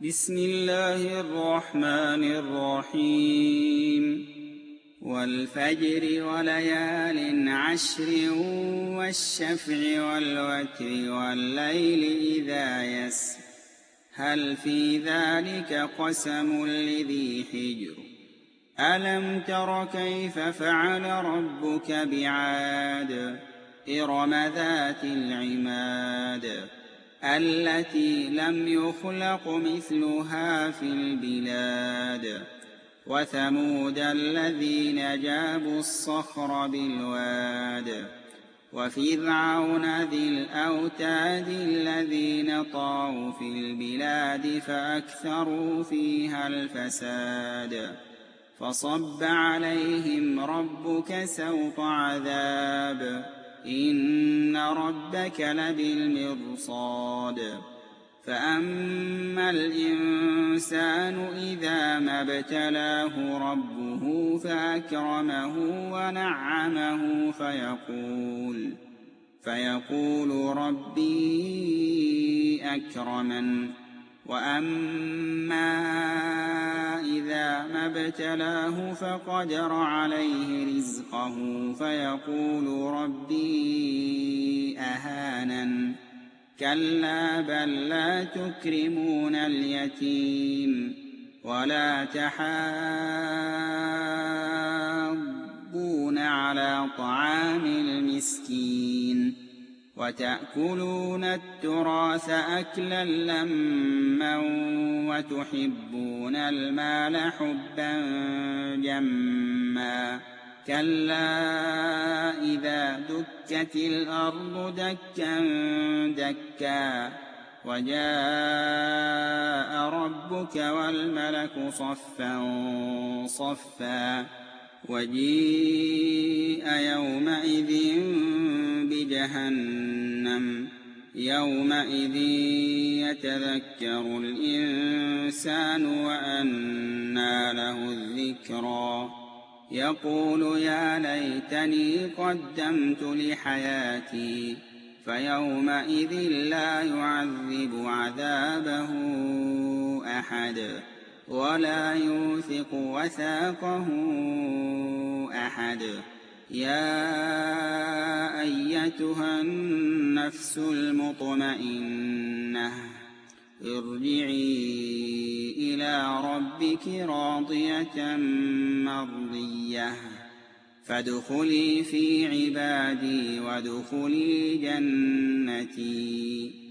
بسم الله الرحمن الرحيم والفجر وليال عشر والشفع والوتر والليل إذا يسر هل في ذلك قسم لذي حجر ألم تر كيف فعل ربك بعاد إرم ذات العماد التي لم يخلق مثلها في البلاد وثمود الذين جابوا الصخر بالواد وفرعون ذي الأوتاد الذين طغوا في البلاد فأكثروا فيها الفساد فصب عليهم ربك سوط عذاب إن ربك لبالمرصاد فأما الإنسان إذا ما ابتلاه ربه فأكرمه ونعمه فيقول ربي أكرمن وأما إذا ما ابتلاه فقدر عليه رزقه فيقول ربي أهانن كلا بل لا تكرمون اليتيم ولا تحاضون على طعام المسكين وتأكلون التراث أكلا لما وتحبون المال حبا جما كلا إذا دكت الأرض دكا دكا وجاء ربك والملك صفا صفا وجيء يومئذ بجهنم يومئذ يتذكر الإنسان وأنى له الذكرى يقول يا ليتني قدمت لحياتي فيومئذ لا يعذب عذابه أحد ولا يوثق وثاقه أحد يا أيتها النفس المطمئنة ارجعي إلى ربك راضية مرضية فادخلي في عبادي وادخلي جنتي